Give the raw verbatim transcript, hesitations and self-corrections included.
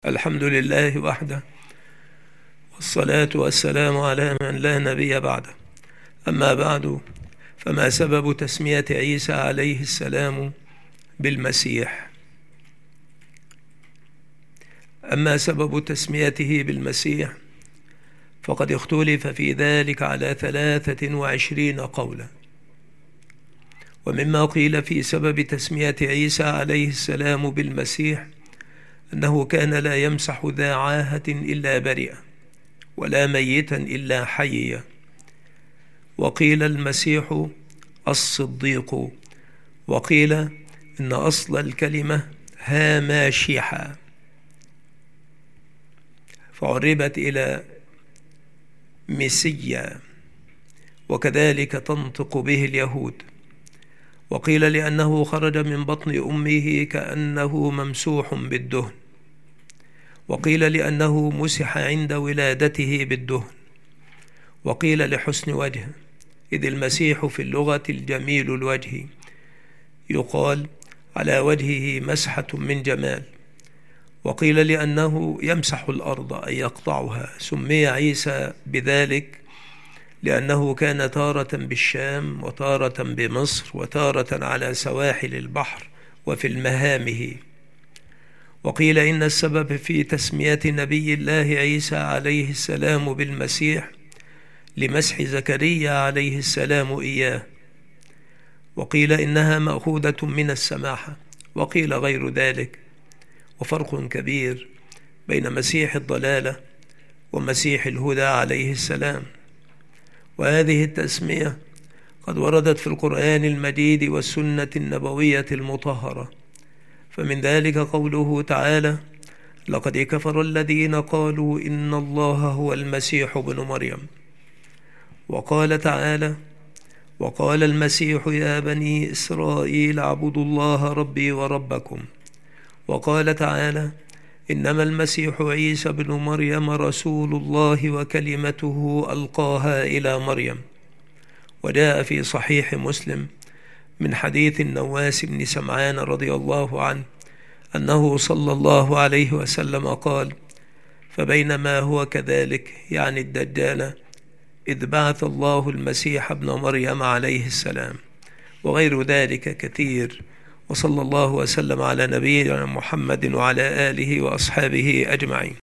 الحمد لله وحده، والصلاة والسلام على من لا نبي بعده. أما بعد، فما سبب تسمية عيسى عليه السلام بالمسيح؟ أما سبب تسميته بالمسيح فقد اختلف في ذلك على ثلاثة وعشرين قولا. ومما قيل في سبب تسمية عيسى عليه السلام بالمسيح أنه كان لا يمسح ذا عاهة إلا بريئا، ولا ميتا إلا حيا. وقيل المسيح الصديق، وقيل إن أصل الكلمة هاماشيحا فعربت إلى مسيا، وكذلك تنطق به اليهود. وقيل لأنه خرج من بطن أمه كأنه ممسوح بالدهن. وقيل لأنه مسح عند ولادته بالدهن. وقيل لحسن وجه، إذ المسيح في اللغة الجميل الوجه، يقال على وجهه مسحة من جمال. وقيل لأنه يمسح الأرض أي يقطعها، سمي عيسى بذلك لأنه كان تارة بالشام وتارة بمصر وتارة على سواحل البحر وفي المهامه. وقيل إن السبب في تسمية نبي الله عيسى عليه السلام بالمسيح لمسح زكريا عليه السلام إياه. وقيل إنها مأخوذة من السماحة، وقيل غير ذلك. وفرق كبير بين مسيح الضلالة ومسيح الهدى عليه السلام. وهذه التسمية قد وردت في القرآن المجيد والسنة النبوية المطهرة. فمن ذلك قوله تعالى: لقد كفر الذين قالوا إن الله هو المسيح ابن مريم. وقال تعالى: وقال المسيح يا بني إسرائيل اعبدوا الله ربي وربكم. وقال تعالى: إنما المسيح عيسى بن مريم رسول الله وكلمته ألقاها إلى مريم. وجاء في صحيح مسلم من حديث النواس بن سمعان رضي الله عنه أنه صلى الله عليه وسلم قال: فبينما هو كذلك، يعني الدجال، إذ بعث الله المسيح ابن مريم عليه السلام. وغير ذلك كثير. وصلى الله وسلم على نبينا محمد وعلى آله وأصحابه أجمعين.